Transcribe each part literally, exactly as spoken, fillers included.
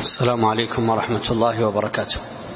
السلام عليكم ورحمة الله وبركاته.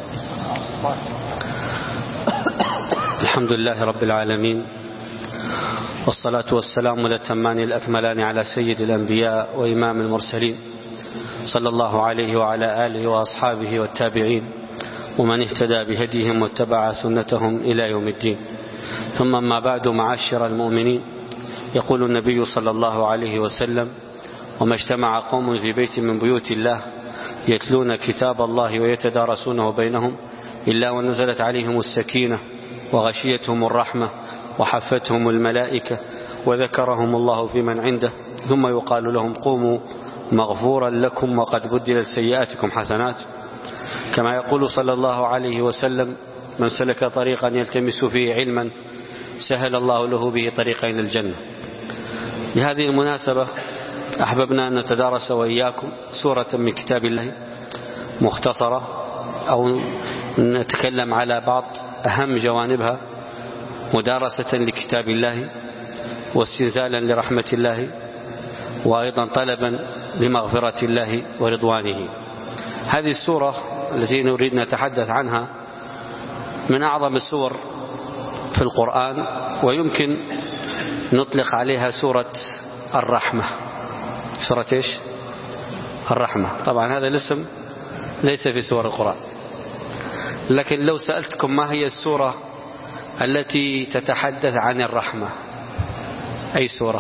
الحمد لله رب العالمين، والصلاة والسلام الأتمان الأكملان على سيد الأنبياء وإمام المرسلين، صلى الله عليه وعلى آله وأصحابه والتابعين ومن اهتدى بهديهم واتبع سنتهم إلى يوم الدين. ثم ما بعد، معاشر المؤمنين، يقول النبي صلى الله عليه وسلم: وما اجتمع قوم في بيت من بيوت الله يتلون كتاب الله ويتدارسونه بينهم إلا ونزلت عليهم السكينة وغشيتهم الرحمة وحفتهم الملائكة وذكرهم الله في من عنده، ثم يقال لهم: قوموا مغفورا لكم وقد بدلت سيئاتكم حسنات. كما يقول صلى الله عليه وسلم: من سلك طريقا يلتمس فيه علما سهل الله له به طريقا إلى الجنة. بهذه المناسبة أحببنا أن نتدارس وإياكم سورة من كتاب الله مختصرة، أو نتكلم على بعض أهم جوانبها مدارسة لكتاب الله واستنزالا لرحمة الله، وأيضا طلبا لمغفرة الله ورضوانه. هذه السورة التي نريد نتحدث عنها من أعظم السور في القرآن، ويمكن نطلق عليها سورة الرحمة. سورة إيش؟ الرحمة. طبعا هذا الاسم ليس في سور القرآن، لكن لو سألتكم ما هي السورة التي تتحدث عن الرحمة، أي سورة؟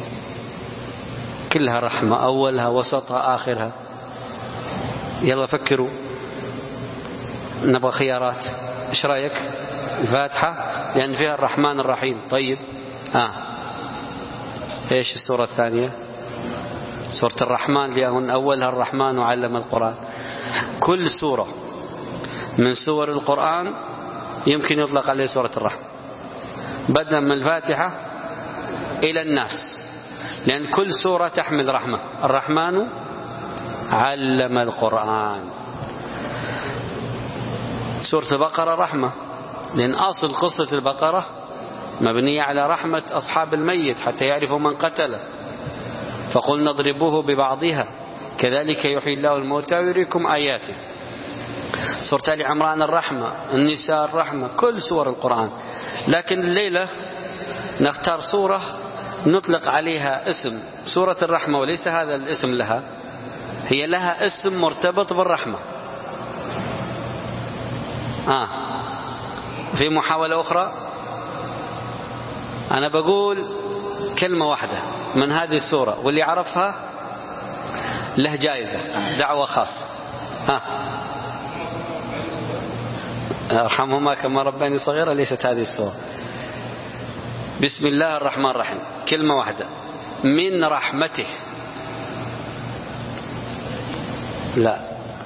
كلها رحمة، أولها وسطها آخرها. يلا فكروا، نبغى خيارات. إيش رأيك؟ الفاتحة، لأن فيها الرحمن الرحيم. طيب، آه. إيش السورة الثانية؟ سورة الرحمن، لأن أولها الرحمن وعلم القرآن. كل سورة من سور القرآن يمكن يطلق عليه سورة الرحمة، بدءا من الفاتحة إلى الناس، لأن كل سورة تحمل رحمة. الرحمن علم القرآن. سورة البقرة رحمة، لأن أصل قصة البقرة مبنية على رحمة أصحاب الميت حتى يعرفوا من قتله، فقلنا اضربوه ببعضها كذلك يحيي الله الموتى ويريكم آياته. سورة آل عمران الرحمة، النساء الرحمة، كل سور القرآن. لكن الليلة نختار سورة نطلق عليها اسم سورة الرحمة، وليس هذا الاسم لها، هي لها اسم مرتبط بالرحمة. آه. في محاولة أخرى، أنا بقول كلمة واحدة من هذه السورة، واللي عرفها له جائزة، دعوة خاصة. ها، ارحمهما كما رباني صغيرة. ليست هذه السورة. بسم الله الرحمن الرحيم، كلمة واحدة. من رحمته، لا،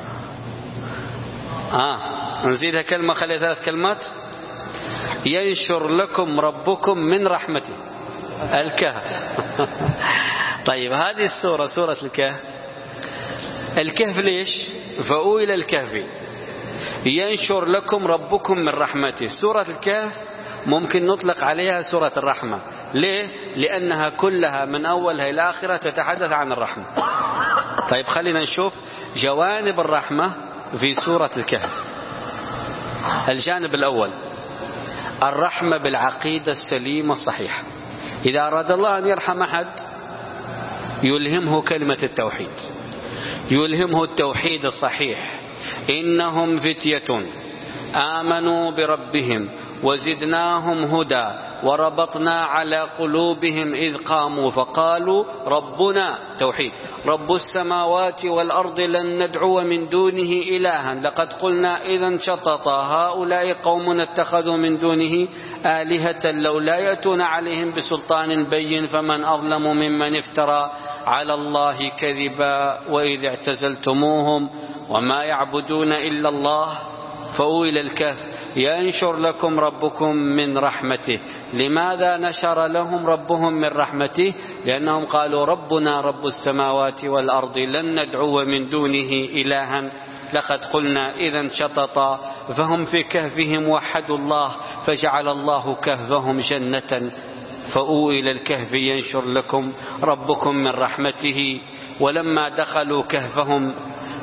آه نزيدها كلمة، خلي ثلاث كلمات. ينشر لكم ربكم من رحمته. الكهف. طيب، هذه السورة سورة الكهف. الكهف ليش؟ فأويل الكهف ينشر لكم ربكم من رحمته. سورة الكهف ممكن نطلق عليها سورة الرحمة. ليه؟ لأنها كلها من أولها إلى آخرها تتحدث عن الرحمة. طيب، خلينا نشوف جوانب الرحمة في سورة الكهف. الجانب الأول الرحمة بالعقيدة السليمة الصحيحة. إذا أراد الله أن يرحم أحد يلهمه كلمة التوحيد، يلهمه التوحيد الصحيح. إنهم فتية آمنوا بربهم وزدناهم هدى وربطنا على قلوبهم إذ قاموا فقالوا ربنا توحيد رب السماوات والأرض لن ندعو من دونه إلها لقد قلنا إذا شططا هؤلاء قوم اتخذوا من دونه آلهة لولا يأتون عليهم بسلطان بين فمن أظلم ممن افترى على الله كذبا وإذ اعتزلتموهم وما يعبدون إلا الله فأويل الكهف ينشر لكم ربكم من رحمته. لماذا نشر لهم ربهم من رحمته؟ لأنهم قالوا ربنا رب السماوات والأرض لن ندعو من دونه إلها لقد قلنا إذا شططا. فهم في كهفهم وحدوا الله فجعل الله كهفهم جنة. فأويل الكهف ينشر لكم ربكم من رحمته. ولما دخلوا كهفهم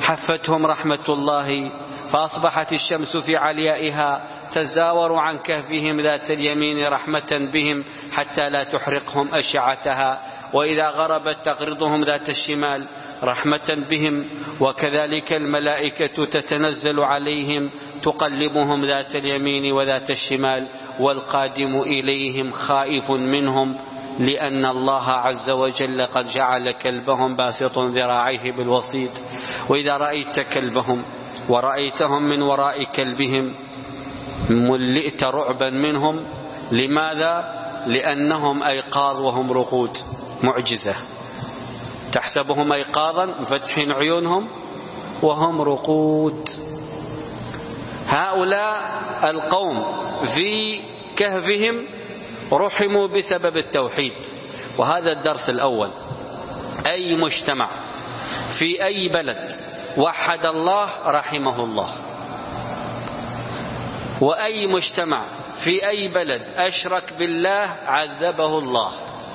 حفتهم رحمة الله فأصبحت الشمس في عليائها تزاور عن كهفهم ذات اليمين رحمة بهم حتى لا تحرقهم أشعتها، وإذا غربت تغرضهم ذات الشمال رحمة بهم. وكذلك الملائكة تتنزل عليهم تقلبهم ذات اليمين وذات الشمال، والقادم إليهم خائف منهم، لأن الله عز وجل قد جعل كلبهم باسط ذراعيه بالوسيط. وإذا رأيت كلبهم ورأيتهم من وراء كلبهم ملئت رعبا منهم. لماذا؟ لأنهم أيقاظ وهم رقود. معجزة، تحسبهم أيقاظا مفتحين عيونهم وهم رقود. هؤلاء القوم في كهفهم رحموا بسبب التوحيد. وهذا الدرس الأول. أي مجتمع في أي بلد وحد الله رحمه الله، وأي مجتمع في أي بلد أشرك بالله عذبه الله.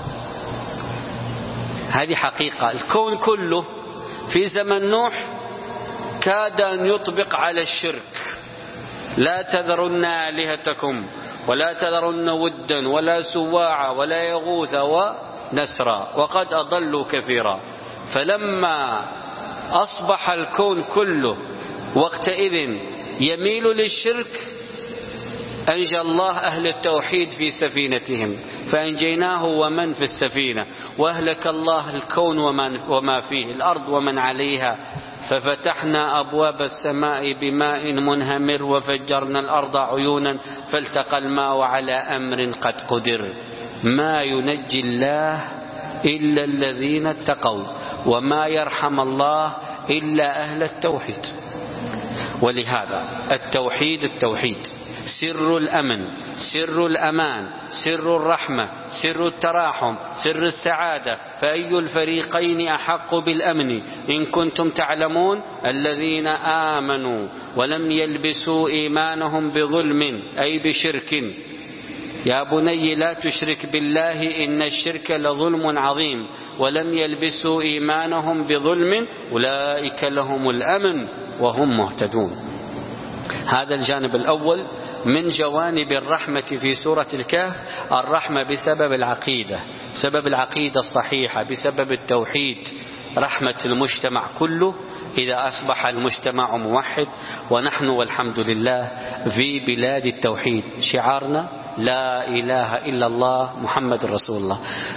هذه حقيقة. الكون كله في زمن نوح كاد أن يطبق على الشرك. لا تذرن آلهتكم ولا تذرن ودا ولا سواعا ولا يغوث ونسرا وقد أضلوا كثيرا. فلما أصبح الكون كله وقتئذ يميل للشرك أنجى الله أهل التوحيد في سفينتهم فأنجيناه ومن في السفينة، وأهلك الله الكون وما فيه الأرض ومن عليها. ففتحنا أبواب السماء بماء منهمر وفجرنا الأرض عيونا فالتقى الماء على أمر قد قدر. ما ينجي الله إلا الذين اتقوا وما يرحم الله إلا أهل التوحيد. ولهذا التوحيد التوحيد سر الأمن، سر الأمان، سر الرحمة، سر التراحم، سر السعادة. فأي الفريقين أحق بالأمن إن كنتم تعلمون؟ الذين آمنوا ولم يلبسوا إيمانهم بظلم أي بشرك. يا بني لا تشرك بالله إن الشرك لظلم عظيم. ولم يلبسوا إيمانهم بظلم أولئك لهم الأمن وهم مهتدون. هذا الجانب الأول من جوانب الرحمة في سورة الكهف. الرحمة بسبب العقيدة، بسبب العقيدة الصحيحة، بسبب التوحيد. رحمة المجتمع كله إذا أصبح المجتمع موحد. ونحن والحمد لله في بلاد التوحيد. شعارنا لا إله إلا الله محمد رسول الله.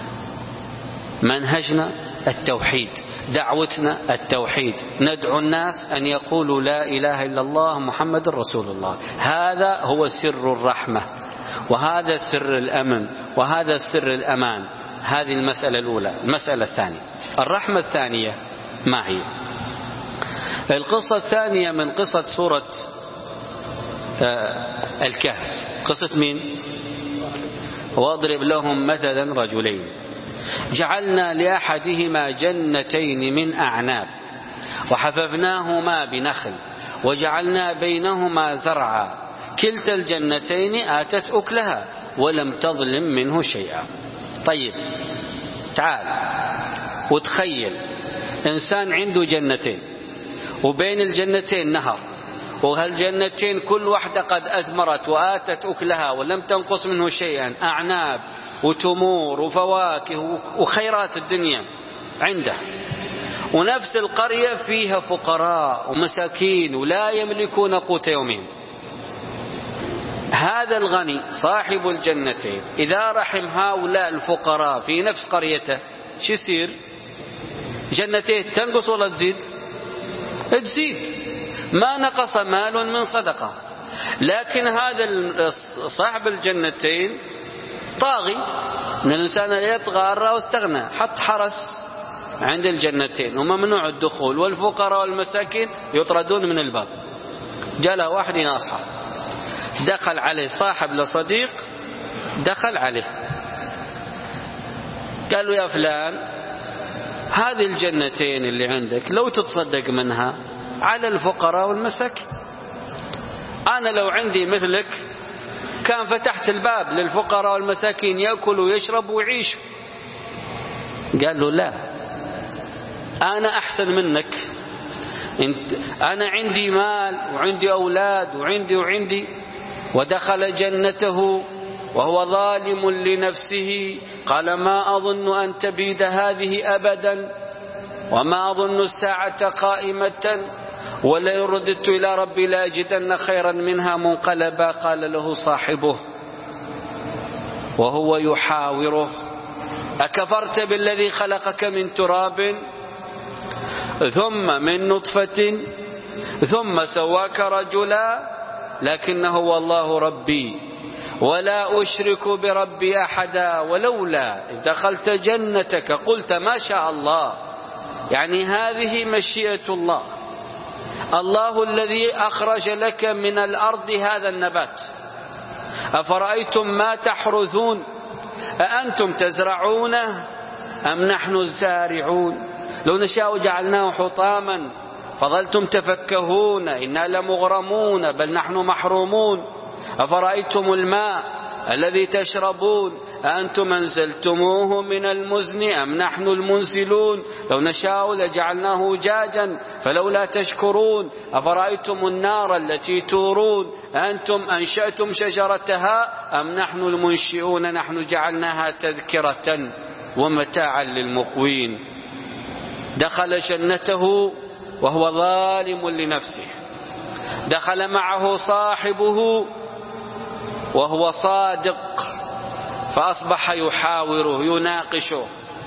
منهجنا التوحيد، دعوتنا التوحيد. ندعو الناس أن يقولوا لا إله إلا الله محمد رسول الله. هذا هو سر الرحمة، وهذا سر الأمن، وهذا سر الأمان. هذه المسألة الأولى. المسألة الثانية، الرحمة الثانية ما هي؟ القصة الثانية من قصة سورة الكهف. قصة مين؟ واضرب لهم مثلا رجلين جعلنا لأحدهما جنتين من أعناب وحففناهما بنخل وجعلنا بينهما زرعا كلتا الجنتين آتت أكلها ولم تظلم منه شيئا. طيب تعال وتخيل إنسان عنده جنتين وبين الجنتين نهر، وهالجنتين كل واحدة قد أثمرت وآتت أكلها ولم تنقص منه شيئا، أعناب وتمور وفواكه وخيرات الدنيا عنده. ونفس القرية فيها فقراء ومساكين ولا يملكون قوت يومهم. هذا الغني صاحب الجنتين إذا رحم هؤلاء الفقراء في نفس قريته شو يصير؟ جنتين تنقص ولا تزيد؟ تزيد، ما نقص مال من صدقة. لكن هذا صاحب الجنتين طاغي، ان الانسان يطغى واستغنى، حط حرس عند الجنتين وممنوع الدخول، والفقراء والمساكين يطردون من الباب. جاء له واحد يناصحه، دخل عليه صاحب لصديق، دخل عليه قال له يا فلان هذه الجنتين اللي عندك لو تتصدق منها على الفقراء والمساكين. أنا لو عندي مثلك كان فتحت الباب للفقراء والمساكين يأكلوا ويشربوا ويعيشوا. قال له لا، أنا أحسن منك أنا عندي مال وعندي أولاد وعندي وعندي ودخل جنته وهو ظالم لنفسه قال ما أظن أن تبيد هذه أبدا وما أظن الساعة قائمة ولئن رددت إلى ربي لأجدن خيرا منها منقلبا. قال له صاحبه وهو يحاوره أكفرت بالذي خلقك من تراب ثم من نطفة ثم سواك رجلا لكنه والله ربي ولا أشرك بربي أحدا ولولا إذ دخلت جنتك قلت ما شاء الله. يعني هذه مشيئة الله، الله الذي أخرج لك من الأرض هذا النبات. أفرأيتم ما تحرثون أأنتم تزرعونه أم نحن الزارعون لو نشاء جعلناه حطاما فظلتم تفكهون إنا لمغرمون بل نحن محرومون. أفرأيتم الماء الذي تشربون أأنتم أنزلتموه من المزن أم نحن المنزلون لو نشاء لجعلناه جاجا فلولا تشكرون. أفرأيتم النار التي تورون أأنتم أنشأتم شجرتها أم نحن المنشئون نحن جعلناها تذكرة ومتاعا للمقوين. دخل جنته وهو ظالم لنفسه، دخل معه صاحبه وهو صادق فأصبح يحاوره يناقشه.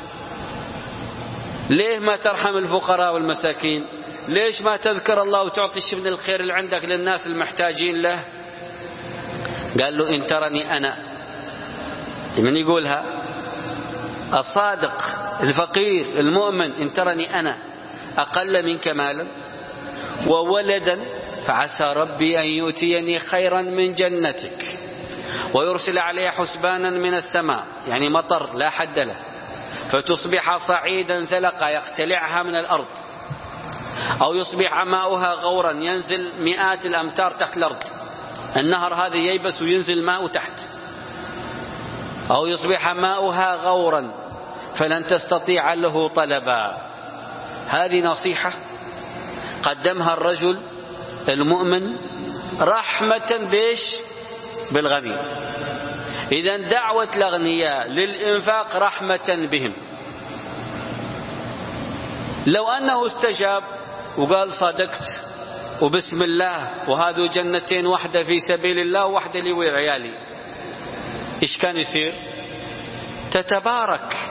ليه ما ترحم الفقراء والمساكين؟ ليش ما تذكر الله وتعطي الشيء من الخير اللي عندك للناس المحتاجين له؟ قال له إن ترني أنا. من يقولها؟ الصادق الفقير المؤمن. إن ترني أنا أقل منك مالا وولدا فعسى ربي أن يؤتيني خيرا من جنتك ويرسل عليها حسبانا من السماء، يعني مطر لا حد له، فتصبح صعيدا زلقا يقتلعها من الأرض، أو يصبح ماؤها غورا ينزل مئات الأمتار تحت الأرض، النهر هذا ييبس وينزل ماء تحت، أو يصبح ماؤها غورا فلن تستطيع له طلبا. هذه نصيحة قدمها الرجل المؤمن رحمة بيش بالغني. إذن دعوة الأغنياء للإنفاق رحمة بهم. لو أنه استجاب وقال صدقت وبسم الله وهذو جنتين، واحدة في سبيل الله وواحدة لي وعيالي، إيش كان يصير؟ تتبارك.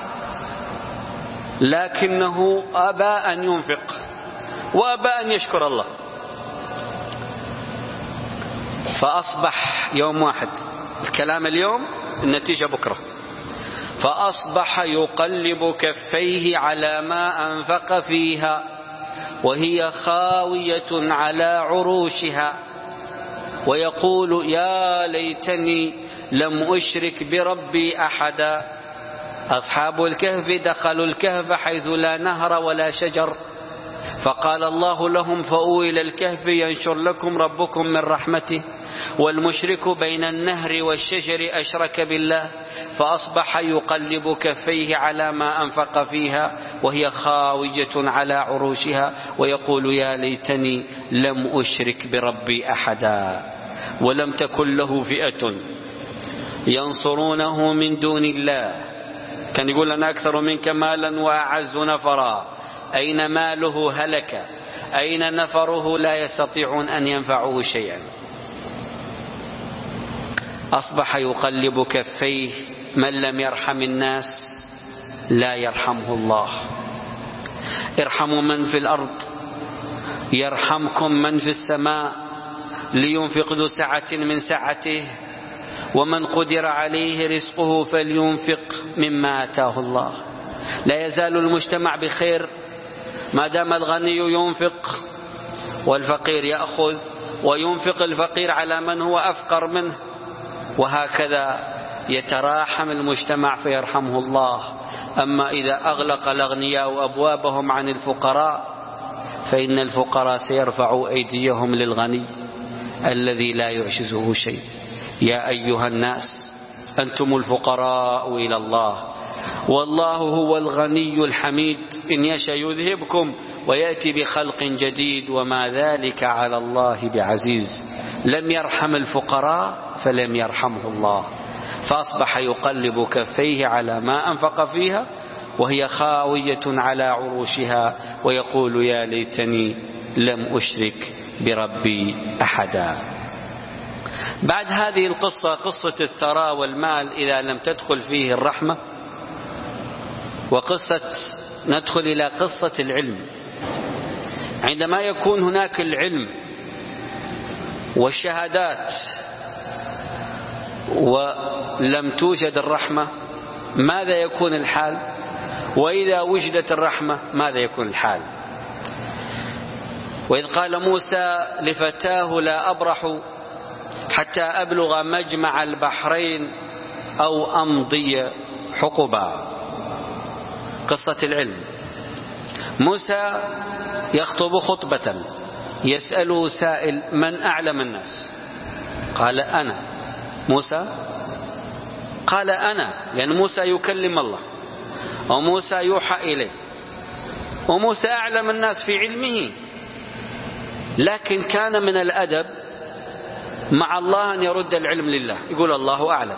لكنه أبى أن ينفق وأبى أن يشكر الله، فأصبح يوم واحد، الكلام اليوم النتيجة بكرة، فأصبح يقلب كفيه على ما أنفق فيها وهي خاوية على عروشها ويقول يا ليتني لم أشرك بربي أحدا. أصحاب الكهف دخلوا الكهف حيث لا نهر ولا شجر، فقال الله لهم فأووا إلى الكهف ينشر لكم ربكم من رحمته، والمشرك بين النهر والشجر أشرك بالله، فأصبح يقلب كفيه على ما أنفق فيها وهي خاوية على عروشها ويقول يا ليتني لم أشرك بربي أحدا. ولم تكن له فئة ينصرونه من دون الله. كان يقول أنا أكثر منك مالا وأعز نفرا، أين ماله هلك، أين نفره لا يستطيعون أن ينفعوه شيئا. أصبح يقلب كفيه. من لم يرحم الناس لا يرحمه الله. ارحموا من في الأرض يرحمكم من في السماء. لينفق ذو سعة من سعته ومن قدر عليه رزقه فلينفق مما آتاه الله. لا يزال المجتمع بخير ما دام الغني ينفق والفقير يأخذ، وينفق الفقير على من هو أفقر منه، وهكذا يتراحم المجتمع فيرحمه الله. أما إذا أغلق الأغنياء أبوابهم عن الفقراء فإن الفقراء سيرفعوا أيديهم للغني الذي لا يعجزه شيء. يا أيها الناس أنتم الفقراء إلى الله والله هو الغني الحميد إن يشاء يذهبكم ويأتي بخلق جديد وما ذلك على الله بعزيز. لم يرحم الفقراء فلم يرحمه الله، فأصبح يقلب كفيه على ما أنفق فيها وهي خاوية على عروشها ويقول يا ليتني لم أشرك بربي أحدا. بعد هذه القصة، قصة الثراء والمال إذا لم تدخل فيه الرحمة، وقصة ندخل إلى قصة العلم. عندما يكون هناك العلم والشهادات ولم توجد الرحمة ماذا يكون الحال؟ وإذا وجدت الرحمة ماذا يكون الحال؟ وإذ قال موسى لفتاه لا أبرح حتى أبلغ مجمع البحرين أو أمضي حقبا. قصة العلم. موسى يخطب خطبة، يسأله سائل من أعلم الناس؟ قال أنا. موسى قال أنا، لأن موسى يكلم الله وموسى يوحى إليه وموسى أعلم الناس في علمه، لكن كان من الأدب مع الله أن يرد العلم لله، يقول الله أعلم.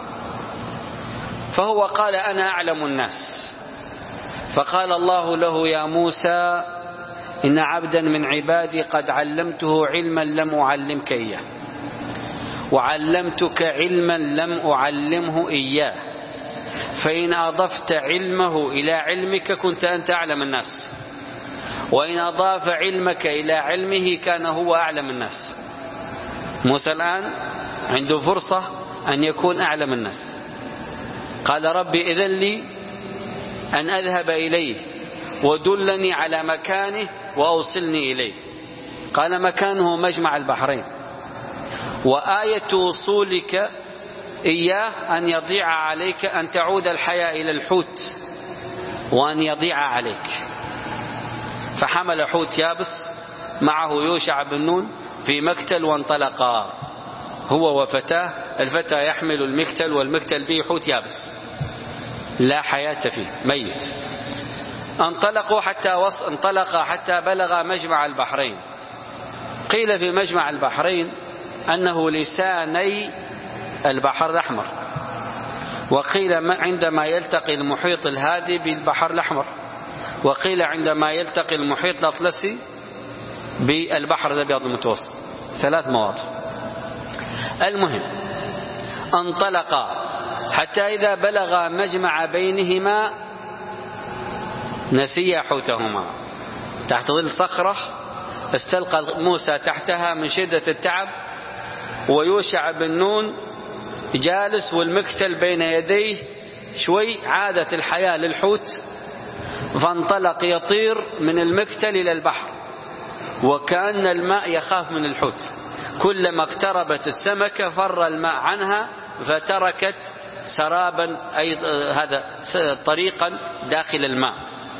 فهو قال أنا أعلم الناس. فقال الله له يا موسى إن عبدا من عبادي قد علمته علما لم أعلمك إياه وعلمتك علما لم أعلمه إياه، فإن أضفت علمه إلى علمك كنت أنت أعلم الناس، وإن أضاف علمك إلى علمه كان هو أعلم الناس. موسى الآن عنده فرصة أن يكون أعلم الناس. قال ربي إذن لي أن أذهب إليه ودلني على مكانه وأوصلني إليه. قال مكانه مجمع البحرين، وآية وصولك إياه أن يضيع عليك، أن تعود الحياة إلى الحوت وأن يضيع عليك. فحمل حوت يابس معه يوشع بن نون في مكتل وانطلقا هو وفتاه. الفتى يحمل المكتل والمكتل به حوت يابس لا حياة فيه، ميت. انطلقوا حتى وص... انطلقا حتى بلغ مجمع البحرين. قيل في مجمع البحرين أنه لساني البحر الأحمر، وقيل عندما يلتقي المحيط الهادي بالبحر الأحمر، وقيل عندما يلتقي المحيط الأطلسي بالبحر الأبيض المتوسط. ثلاث مواضع. المهم انطلقا حتى إذا بلغ مجمع بينهما نسيا حوتهما. تحت ظل صخرة استلقى موسى تحتها من شدة التعب، ويوشع بن نون جالس والمكتل بين يديه. شوي عادت الحياة للحوت فانطلق يطير من المكتل إلى البحر، وكأن الماء يخاف من الحوت. كلما اقتربت السمكة فر الماء عنها فتركت سرابا أي هذا طريقا داخل الماء.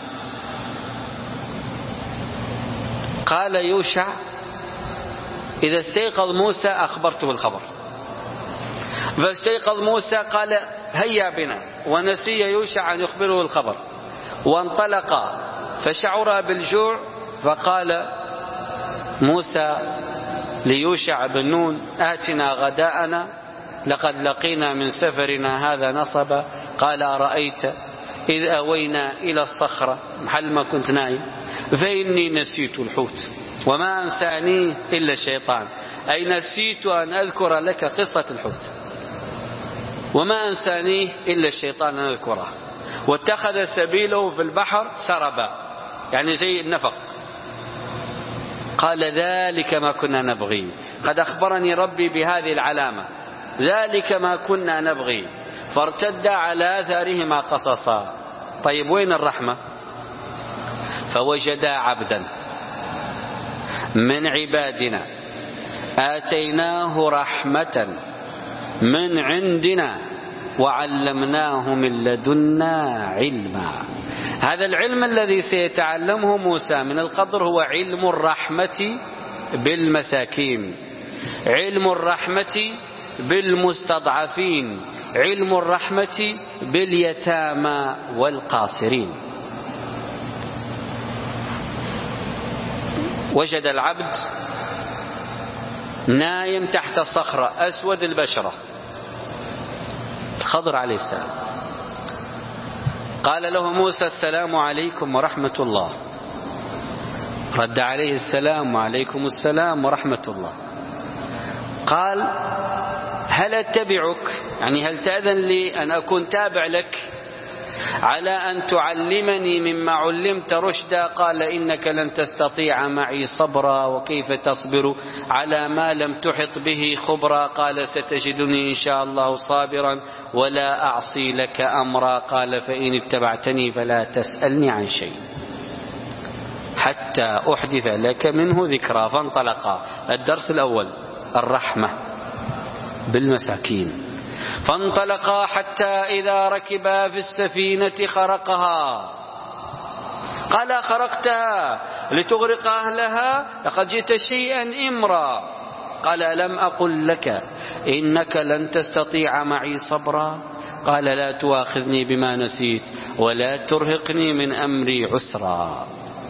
قال يوشع إذا استيقظ موسى أخبرته الخبر. فاستيقظ موسى قال هيا بنا، ونسي يوشع أن يخبره الخبر. وانطلقا فشعر بالجوع، فقال موسى ليوشع بن نون آتنا غداءنا لقد لقينا من سفرنا هذا نصبا. قال أرأيت إذ أوينا إلى الصخرة محل ما كنت نايم فإني نسيت الحوت وما أنسانيه إلا الشيطان، أي نسيت أن أذكر لك قصة الحوت وما أنسانيه إلا الشيطان أن أذكره، واتخذ سبيله في البحر سربا، يعني زي النفق. قال ذلك ما كنا نبغي، قد أخبرني ربي بهذه العلامة، ذلك ما كنا نبغي. فارتدا على آثارهما قصصا. طيب وين الرحمة؟ فوجدا عبدا من عبادنا آتيناه رحمة من عندنا وعلمناه من لدنا علما. هذا العلم الذي سيتعلمه موسى من الخضر هو علم الرحمة بالمساكين، علم الرحمة بالمستضعفين، علم الرحمة باليتامى والقاصرين. وجد العبد نايم تحت صخرة أسود البشرة، الخضر عليه السلام، قال له موسى السلام عليكم ورحمة الله، رد عليه السلام وعليكم السلام ورحمة الله. قال هل أتبعك، يعني هل تأذن لي أن أكون تابع لك على أن تعلمني مما علمت رشدا؟ قال إنك لن تستطيع معي صبرا، وكيف تصبر على ما لم تحط به خبرا؟ قال ستجدني إن شاء الله صابرا ولا أعصي لك أمرا. قال فإن اتبعتني فلا تسألني عن شيء حتى أحدث لك منه ذكرى. فانطلقا. الدرس الأول الرحمة بالمساكين. فانطلقا حتى إذا ركبا في السفينة خرقها. قال خرقتها لتغرق أهلها؟ لقد جئت شيئا إمرا. قال لم أقل لك إنك لن تستطيع معي صبرا؟ قال لا تؤاخذني بما نسيت ولا ترهقني من أمري عسرا.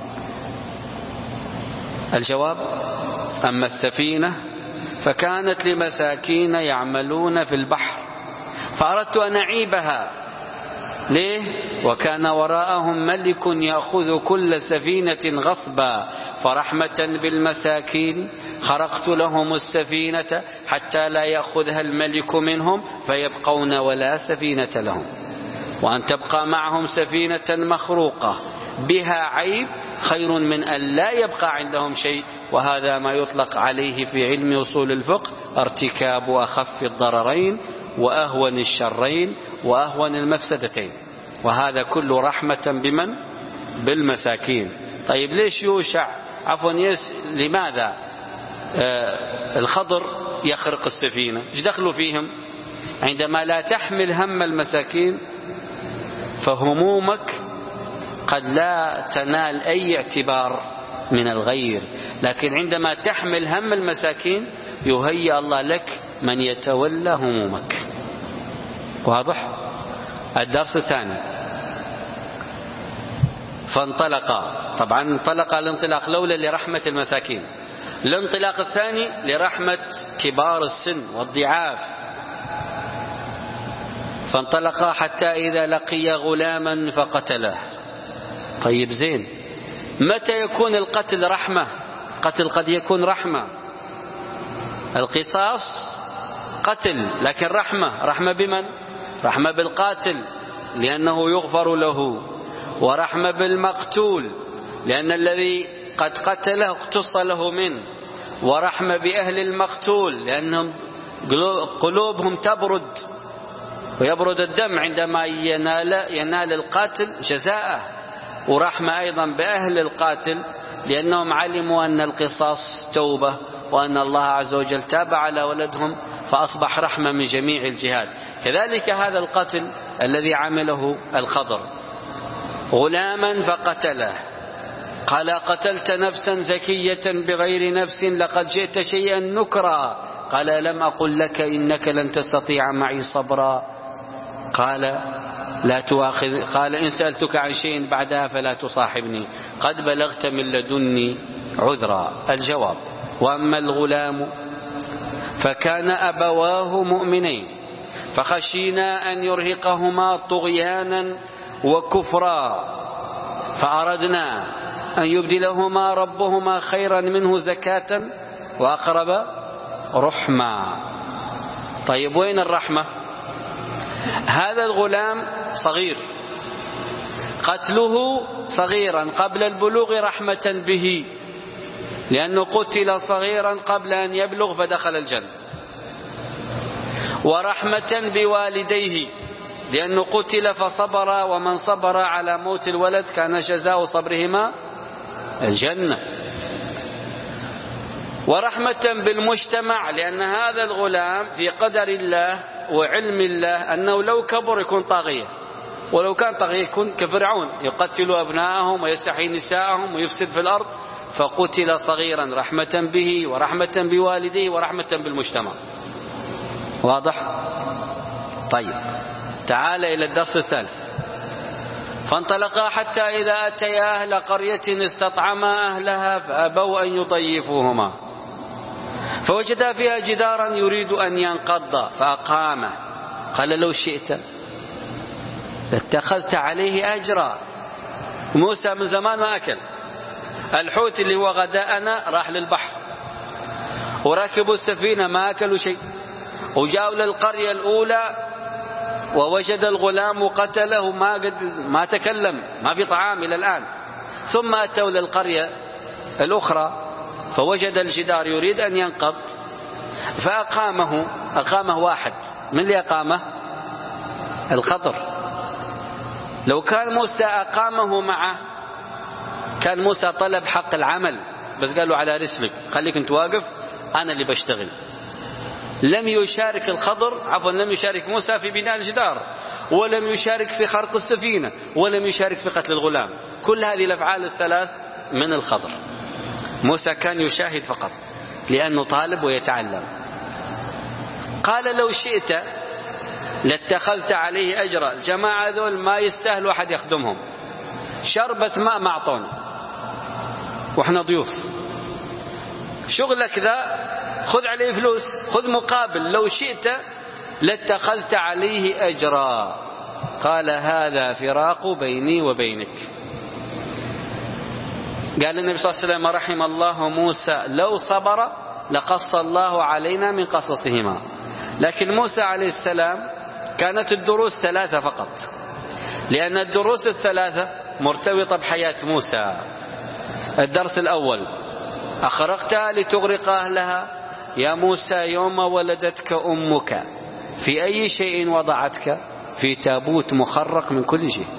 الجواب: أما السفينة فكانت لمساكين يعملون في البحر، فأردت أن أعيبها. ليه؟ وكان وراءهم ملك يأخذ كل سفينة غصبا، فرحمة بالمساكين خرقت لهم السفينة حتى لا يأخذها الملك منهم فيبقون ولا سفينة لهم، وأن تبقى معهم سفينة مخروقة بها عيب خير من أن لا يبقى عندهم شيء. وهذا ما يطلق عليه في علم أصول الفقه ارتكاب أخف الضررين وأهون الشرين وأهون المفسدتين، وهذا كله رحمة بمن؟ بالمساكين. طيب ليش يوشع عفوا يس لماذا آه الخضر يخرق السفينة؟ ايش دخلوا فيهم؟ عندما لا تحمل هم المساكين فهمومك قد لا تنال أي اعتبار من الغير، لكن عندما تحمل هم المساكين يهيئ الله لك من يتولى همومك. واضح؟ الدرس الثاني فانطلق. طبعا انطلق الانطلاق الأولى لرحمة المساكين، الانطلاق الثاني لرحمة كبار السن والضعاف. فانطلق حتى إذا لقي غلاما فقتله. طيب زين، متى يكون القتل رحمة؟ القتل قد يكون رحمة، القصاص قتل، لكن رحمة رحمة بمن؟ رحمة بالقاتل لأنه يغفر له، ورحمة بالمقتول لأن الذي قد قتله اقتص له منه، ورحمة بأهل المقتول لأنهم قلوبهم تبرد ويبرد الدم عندما ينال, ينال القاتل جزاءه، ورحمة أيضا بأهل القاتل لأنهم علموا أن القصاص توبة وأن الله عز وجل تاب على ولدهم، فأصبح رحمة من جميع الجهات. كذلك هذا القتل الذي عمله الخضر، غلاما فقتله. قال قتلت نفسا زكية بغير نفس لقد جئت شيئا نكرا. قال لم أقل لك إنك لن تستطيع معي صبرا. قال لا تؤاخذ قال إن سألتك عن شيء بعدها فلا تصاحبني قد بلغت من لدني عذرا. الجواب: وأما الغلام فكان أبواه مؤمنين فخشينا أن يرهقهما طغيانا وكفرا فأردنا أن يبدلهما ربهما خيرا منه زكاة وأقرب رحما. طيب وين الرحمة؟ هذا الغلام صغير، قتله صغيرا قبل البلوغ رحمة به، لأنه قتل صغيرا قبل أن يبلغ فدخل الجنة، ورحمة بوالديه لأنه قتل فصبر، ومن صبر على موت الولد كان جزاء صبرهما الجنة، ورحمة بالمجتمع لأن هذا الغلام في قدر الله وعلم الله أنه لو كبر يكون طاغية، ولو كان طاغية يكون كفرعون يقتل أبناءهم ويستحيي نساءهم ويفسد في الأرض، فقتل صغيرا رحمة به ورحمة بوالديه ورحمة بالمجتمع. واضح؟ طيب تعال إلى الدرس الثالث. فانطلقا حتى إذا أتيا أهل قرية استطعما أهلها فأبوا أن يضيفوهما فوجدا فيها جدارا يريد أن ينقض فأقامه. قال لو شئت لاتخذت عليه أجرا. موسى من زمان ما أكل الحوت اللي هو غداءنا، راح للبحر وركبوا السفينة ما أكلوا شيء، وجاءوا للقرية الأولى ووجد الغلام وقتله ما قد ما تكلم، ما في طعام إلى الآن. ثم أتوا للقرية الأخرى فوجد الجدار يريد أن ينقض فأقامه. أقامه واحد، من اللي أقامه؟ الخضر. لو كان موسى أقامه معه كان موسى طلب حق العمل، بس قالوا على رسلك خليك انت واقف أنا اللي بشتغل. لم يشارك الخضر عفوا لم يشارك موسى في بناء الجدار، ولم يشارك في خرق السفينة، ولم يشارك في قتل الغلام. كل هذه الأفعال الثلاث من الخضر. موسى كان يشاهد فقط لأنه طالب ويتعلم. قال لو شئت لاتخذت عليه أجرا. الجماعة ذول ما يستاهلوا أحد يخدمهم، شربة ماء ما أعطونا وإحنا ضيوف، شغلك ذا خذ عليه فلوس، خذ مقابل. لو شئت لاتخذت عليه أجرا. قال هذا فراق بيني وبينك. قال النبي صلى الله عليه وسلم رحم الله موسى لو صبر لقص الله علينا من قصصهما. لكن موسى عليه السلام كانت الدروس ثلاثة فقط، لأن الدروس الثلاثة مرتبطة بحياة موسى. الدرس الأول أخرقتها لتغرق أهلها يا موسى يوم ولدتك أمك في أي شيء وضعتك؟ في تابوت مخرق من كل شيء.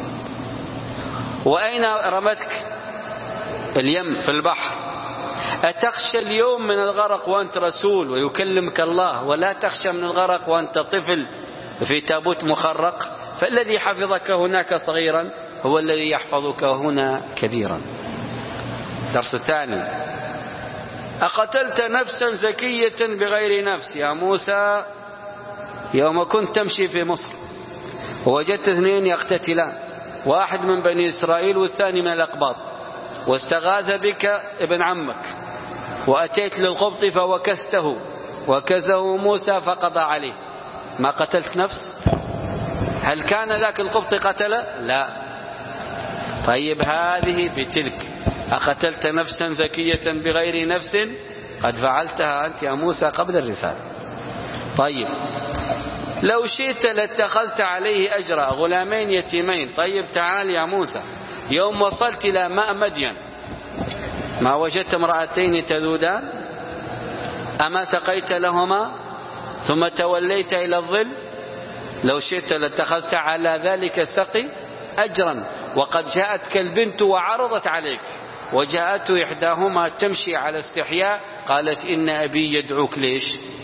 وأين رمتك؟ اليم في البحر. أتخشى اليوم من الغرق وأنت رسول ويكلمك الله، ولا تخشى من الغرق وأنت طفل في تابوت مخرق؟ فالذي حفظك هناك صغيرا هو الذي يحفظك هنا كبيرا. درس ثاني أقتلت نفسا زكية بغير نفس يا موسى يوم كنت تمشي في مصر ووجدت اثنين يقتتلان، واحد من بني إسرائيل والثاني من الأقباط، واستغاث بك ابن عمك وأتيت للقبط فوكسته وكزه موسى فقضى عليه. ما قتلت نفس؟ هل كان ذاك القبط قتل؟ لا. طيب هذه بتلك أقتلت نفسا زكية بغير نفس قد فعلتها أنت يا موسى قبل الرسالة. طيب لو شئت لاتخذت عليه أجرا غلامين يتيمين. طيب تعال يا موسى يوم وصلت إلى ماء مدين ما وجدت امرأتين تذودان؟ أما سقيت لهما ثم توليت إلى الظل؟ لو شئت لاتخذت على ذلك السقي أجرا. وقد جاءتك البنت وعرضت عليك، وجاءت إحداهما تمشي على استحياء قالت إن أبي يدعوك. ليش؟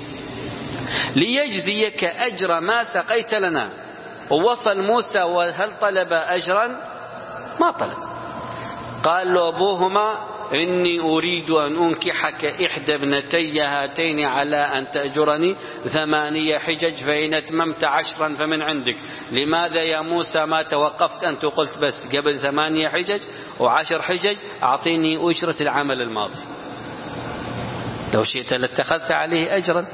ليجزيك أجر ما سقيت لنا. ووصل موسى وهل طلب أجرا؟ ما طلب. قال له أبوهما إني أريد أن أنكحك إحدى ابنتي هاتين على أن تأجرني ثمانية حجج فإن أتممت عشرا فمن عندك. لماذا يا موسى ما توقفت أنت قلت بس قبل ثمانية حجج وعشر حجج أعطيني أجرة العمل الماضي؟ لو شئت لاتخذت عليه أجرا،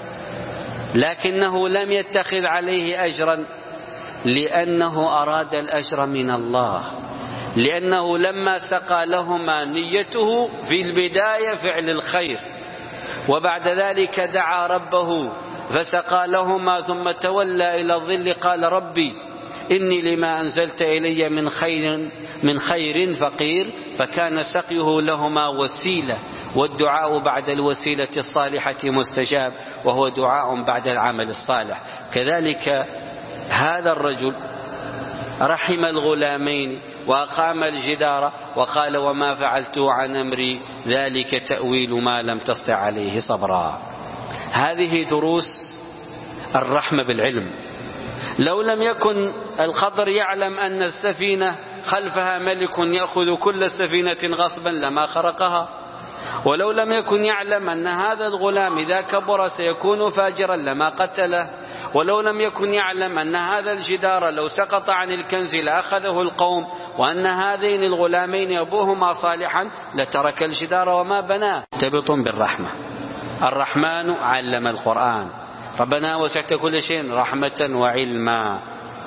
لكنه لم يتخذ عليه أجرا لأنه أراد الأجر من الله، لأنه لما سقى لهما نيته في البداية فعل الخير، وبعد ذلك دعا ربه فسقى لهما ثم تولى إلى الظل قال ربي إني لما أنزلت إلي من خير من خير فقير. فكان سقيه لهما وسيلة، والدعاء بعد الوسيلة الصالحة مستجاب، وهو دعاء بعد العمل الصالح. كذلك هذا الرجل رحم الغلامين وأقام الجدار وقال وما فعلته عن أمري ذلك تأويل ما لم تستطع عليه صبرا. هذه دروس الرحمة بالعلم. لو لم يكن الخضر يعلم أن السفينة خلفها ملك يأخذ كل سفينة غصبا لما خرقها، ولو لم يكن يعلم أن هذا الغلام إذا كبر سيكون فاجرا لما قتله، ولو لم يكن يعلم أن هذا الجدار لو سقط عن الكنز لأخذه القوم، وأن هذين الغلامين أبوهما صالحا لترك الجدار وما بناه. تبط بالرحمة. الرحمن علم القرآن. ربنا وسعت كل شيء رحمة وعلما.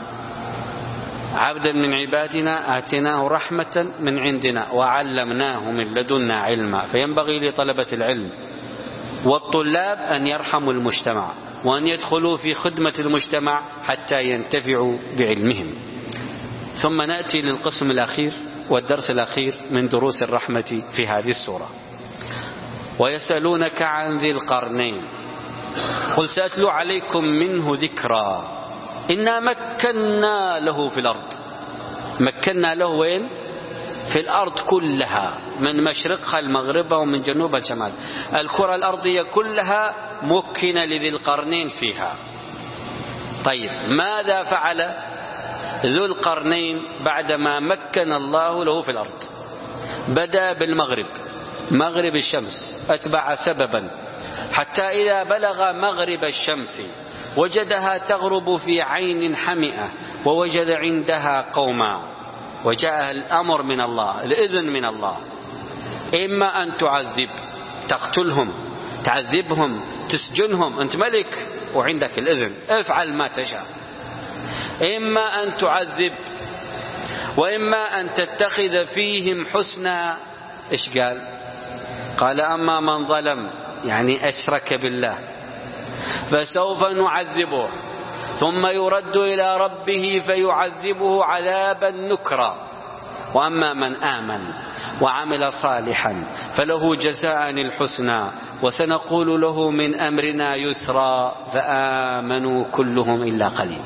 عبدا من عبادنا آتيناه رحمة من عندنا وعلمناه من لدنا علما. فينبغي لطلبة العلم والطلاب أن يرحموا المجتمع وأن يدخلوا في خدمة المجتمع حتى ينتفعوا بعلمهم. ثم نأتي للقسم الأخير والدرس الأخير من دروس الرحمة في هذه السورة. ويسألونك عن ذي القرنين قل سأتلو عليكم منه ذكرا إنا مكنا له في الأرض. مكنا له وين؟ في الأرض كلها، من مشرقها المغرب ومن جنوبها الشمال. الكرة الأرضية كلها مكن لذي القرنين فيها. طيب ماذا فعل ذو القرنين بعدما مكن الله له في الأرض؟ بدأ بالمغرب، مغرب الشمس، أتبع سببا حتى إذا بلغ مغرب الشمس وجدها تغرب في عين حمئة ووجد عندها قوما، وجاء الأمر من الله، الإذن من الله، إما أن تعذب تقتلهم، تعذبهم، تسجنهم، أنت ملك وعندك الإذن، افعل ما تشاء. إما أن تعذب وإما أن تتخذ فيهم حسنا. إيش قال؟ قال أما من ظلم يعني أشرك بالله فسوف نعذبه ثم يرد إلى ربه فيعذبه عذابا نكرا، وأما من آمن وعمل صالحا فله جزاء الحسنى وسنقول له من أمرنا يسرا فآمنوا كلهم إلا قليل.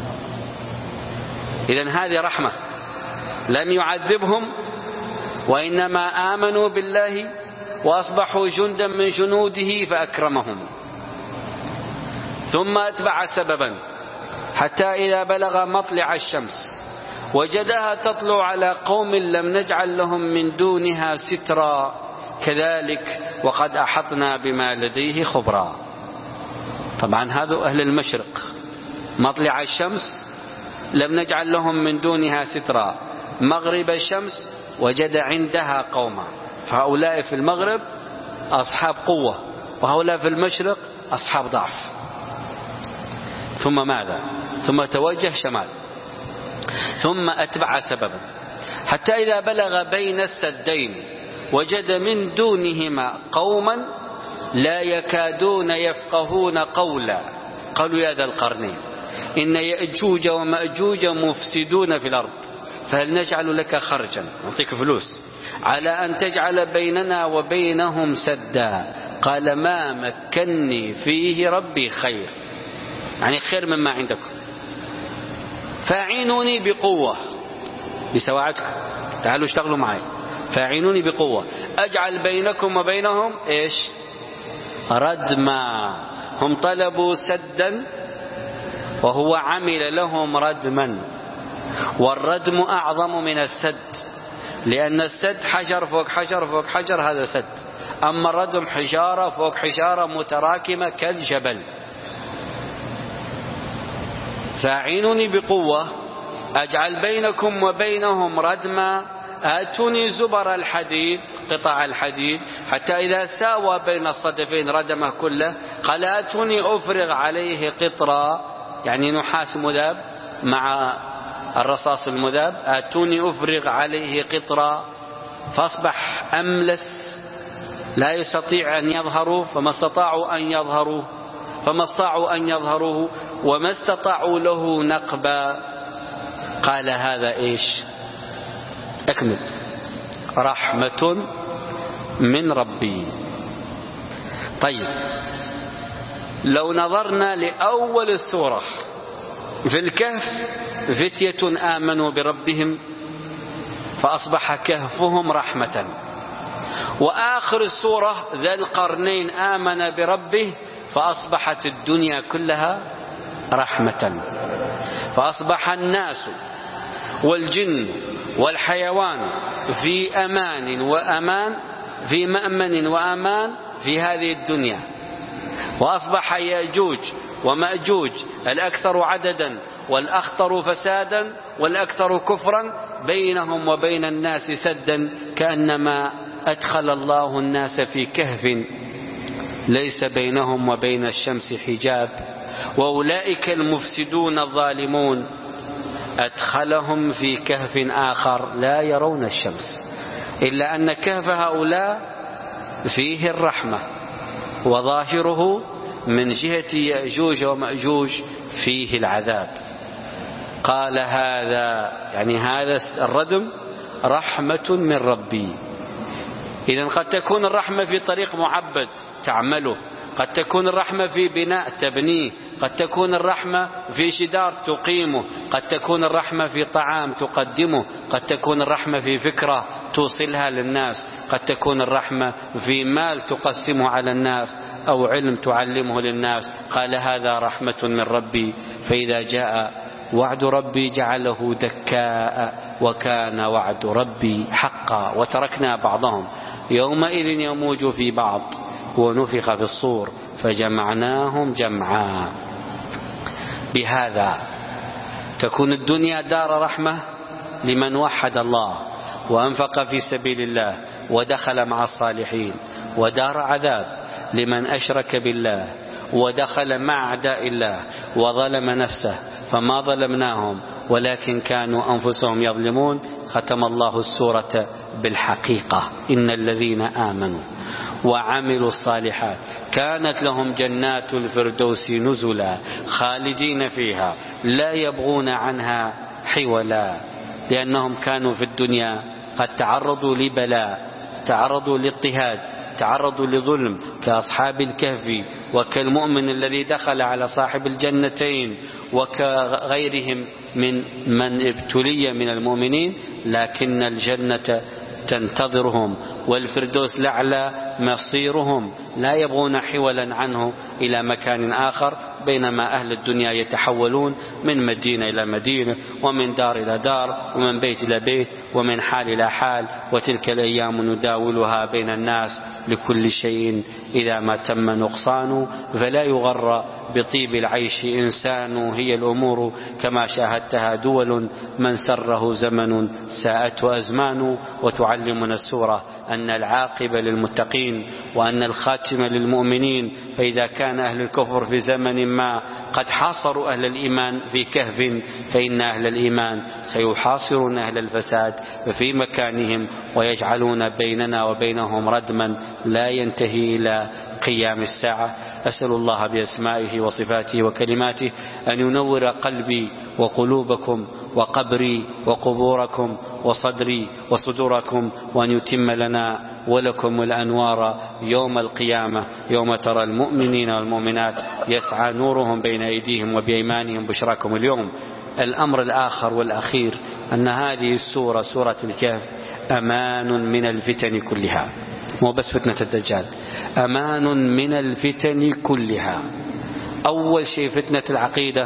إذن هذه رحمة، لم يعذبهم وإنما آمنوا بالله وأصبحوا جندا من جنوده فأكرمهم. ثم أتبع سببا حتى إذا بلغ مطلع الشمس وجدها تطلع على قوم لم نجعل لهم من دونها سترا كذلك وقد أحطنا بما لديه خبرا. طبعا هذا أهل المشرق، مطلع الشمس لم نجعل لهم من دونها سترا، مغرب الشمس وجد عندها قوما، فهؤلاء في المغرب أصحاب قوة وهؤلاء في المشرق أصحاب ضعف. ثم ماذا؟ ثم توجه شمال، ثم أتبع سببا حتى إذا بلغ بين السدين وجد من دونهما قوما لا يكادون يفقهون قولا قالوا يا ذا القرنين إن يأجوج ومأجوج مفسدون في الأرض فهل نجعل لك خرجا، نعطيك فلوس، على أن تجعل بيننا وبينهم سدا. قال ما مكني فيه ربي خير، يعني خير مما عندكم، فاعينوني بقوة بسواعدكم، تعالوا اشتغلوا معي، فاعينوني بقوة أجعل بينكم وبينهم إيش؟ ردما. هم طلبوا سدا وهو عمل لهم ردما، والردم أعظم من السد، لأن السد حجر فوق حجر فوق حجر، هذا سد. أما الردم حجارة فوق حجارة متراكمة كالجبل. فاعينوني بقوة أجعل بينكم وبينهم ردما آتوني زبر الحديد، قطع الحديد، حتى إذا ساوى بين الصدفين ردمه كله. قال آتوني أفرغ عليه قطرا، يعني نحاس مذاب مع الرصاص المذاب، آتوني أفرغ عليه قطرا، فأصبح أملس لا يستطيع أن يظهروا، فما استطاعوا أن يظهروه فما استطاعوا أن يظهروه وما استطاعوا له نقبا. قال هذا إيش؟ أكمل. رحمة من ربي. طيب لو نظرنا لأول السورة في الكهف، فتية آمنوا بربهم فأصبح كهفهم رحمة، وآخر السورة ذا القرنين آمن بربه فأصبحت الدنيا كلها رحمة، فأصبح الناس والجن والحيوان في أمان وأمان في مأمن وأمان في هذه الدنيا، وأصبح يأجوج ومأجوج الأكثر عددا والأخطر فسادا والأكثر كفرا بينهم وبين الناس سدا، كأنما أدخل الله الناس في كهف ليس بينهم وبين الشمس حجاب، وأولئك المفسدون الظالمون أدخلهم في كهف آخر لا يرون الشمس، إلا أن كهف هؤلاء فيه الرحمة، وظاهره من جهة يأجوج ومأجوج فيه العذاب. قال هذا يعني هذا الردم رحمة من ربي. إذن قد تكون الرحمة في طريق معبد تعمله، قد تكون الرحمة في بناء تبنيه، قد تكون الرحمة في جدار تقيمه، قد تكون الرحمة في طعام تقدمه، قد تكون الرحمة في فكرة توصلها للناس، قد تكون الرحمة في مال تقسمه على الناس أو علم تعلمه للناس. قال هذا رحمة من ربي، فإذا جاء وعد ربي جعله دكاء وكان وعد ربي حقا، وتركنا بعضهم يومئذ يموج في بعض ونفخ في الصور فجمعناهم جمعا. بهذا تكون الدنيا دار رحمة لمن وحد الله وأنفق في سبيل الله ودخل مع الصالحين، ودار عذاب لمن أشرك بالله ودخل مع أعداء الله وظلم نفسه، فما ظلمناهم ولكن كانوا أنفسهم يظلمون. ختم الله السورة بالحقيقة: إن الذين آمنوا وعملوا الصالحات كانت لهم جنات الفردوس نزلا خالدين فيها لا يبغون عنها حولا، لأنهم كانوا في الدنيا قد تعرضوا لبلاء، تعرضوا لاضطهاد، تعرضوا لظلم كأصحاب الكهف وكالمؤمن الذي دخل على صاحب الجنتين وكغيرهم من من ابتلي من المؤمنين، لكن الجنة تنتظرهم والفردوس الأعلى مصيرهم، لا يبغون حولا عنه إلى مكان آخر، بينما أهل الدنيا يتحولون من مدينة إلى مدينة ومن دار إلى دار ومن بيت إلى بيت ومن حال إلى حال، وتلك الأيام نداولها بين الناس لكل شيء إذا ما تم نقصان، فلا يغر بطيب العيش إنسان، هي الأمور كما شاهدتها دول، من سره زمن ساءته أزمان. وتعلمنا السورة أن العاقبة للمتقين وأن الخاتمة للمؤمنين، فإذا كان أهل الكفر في زمن ما قد حاصروا أهل الإيمان في كهف، فإن أهل الإيمان سيحاصرون أهل الفساد في مكانهم ويجعلون بيننا وبينهم ردما لا ينتهي إلى قيام الساعة. أسأل الله بأسمائه وصفاته وكلماته أن ينور قلبي وقلوبكم وقبري وقبوركم وصدري وصدوركم، وأن يتم لنا ولكم الأنوار يوم القيامة، يوم ترى المؤمنين والمؤمنات يسعى نورهم بين أيديهم وبأيمانهم بشراكم اليوم. الأمر الآخر والأخير أن هذه السورة سورة الكهف أمان من الفتن كلها، مو بس فتنة الدجال، أمان من الفتن كلها. أول شيء فتنة العقيدة،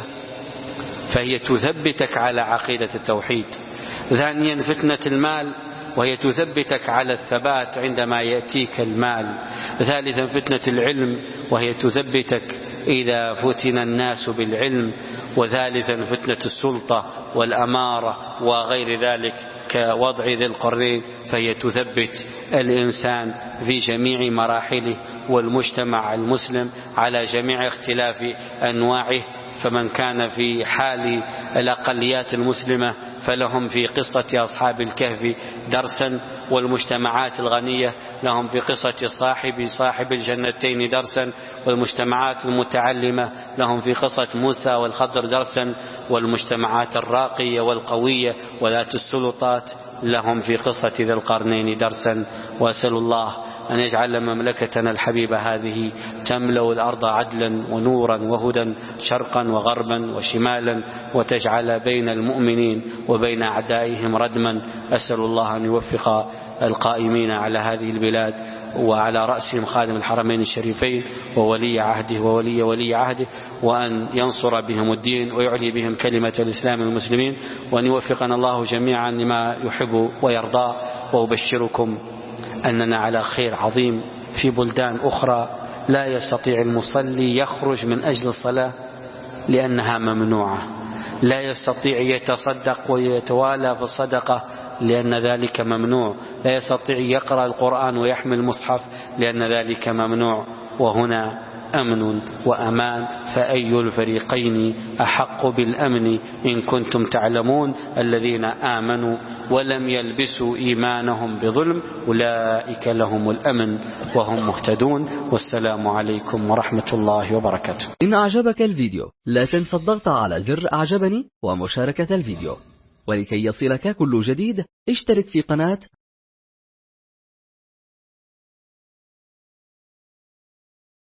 فهي تثبتك على عقيدة التوحيد. ثانيا فتنة المال، وهي تثبتك على الثبات عندما يأتيك المال. ثالثا فتنة العلم، وهي تثبتك إذا فتن الناس بالعلم. وثالثا فتنة السلطة والأمارة وغير ذلك كوضع ذي القرنين، فهي تثبت الإنسان في جميع مراحله والمجتمع المسلم على جميع اختلاف أنواعه. فمن كان في حال الأقليات المسلمة فلهم في قصة أصحاب الكهف درسا، والمجتمعات الغنية لهم في قصة صاحب صاحب الجنتين درسا، والمجتمعات المتعلمة لهم في قصة موسى والخضر درسا، والمجتمعات الراقية والقوية وذات السلطات لهم في قصة ذي القرنين درسا. وأسأل الله أن يجعل مملكتنا الحبيبة هذه تملأ الأرض عدلا ونورا وهدى شرقا وغربا وشمالا، وتجعل بين المؤمنين وبين أعدائهم ردما. أسأل الله أن يوفق القائمين على هذه البلاد، وعلى رأسهم خادم الحرمين الشريفين وولي عهده وولي ولي عهده، وأن ينصر بهم الدين ويعلي بهم كلمة الإسلام والمسلمين، وأن يوفقنا الله جميعا لما يحب ويرضى. وأبشركم أننا على خير عظيم. في بلدان أخرى لا يستطيع المصلي يخرج من أجل الصلاة لأنها ممنوعة، لا يستطيع يتصدق ويتوالى في الصدقة لأن ذلك ممنوع، لا يستطيع يقرأ القرآن ويحمل المصحف لأن ذلك ممنوع. وهنا أمن وأمان، فأي الفريقين أحق بالأمن إن كنتم تعلمون. الذين آمنوا ولم يلبسوا إيمانهم بظلم أولئك لهم الأمن وهم مهتدون. والسلام عليكم ورحمة الله وبركاته. إن أعجبك الفيديو لا تنسى الضغط على زر أعجبني ومشاركة الفيديو، ولكي يصلك كل جديد اشترك في قناة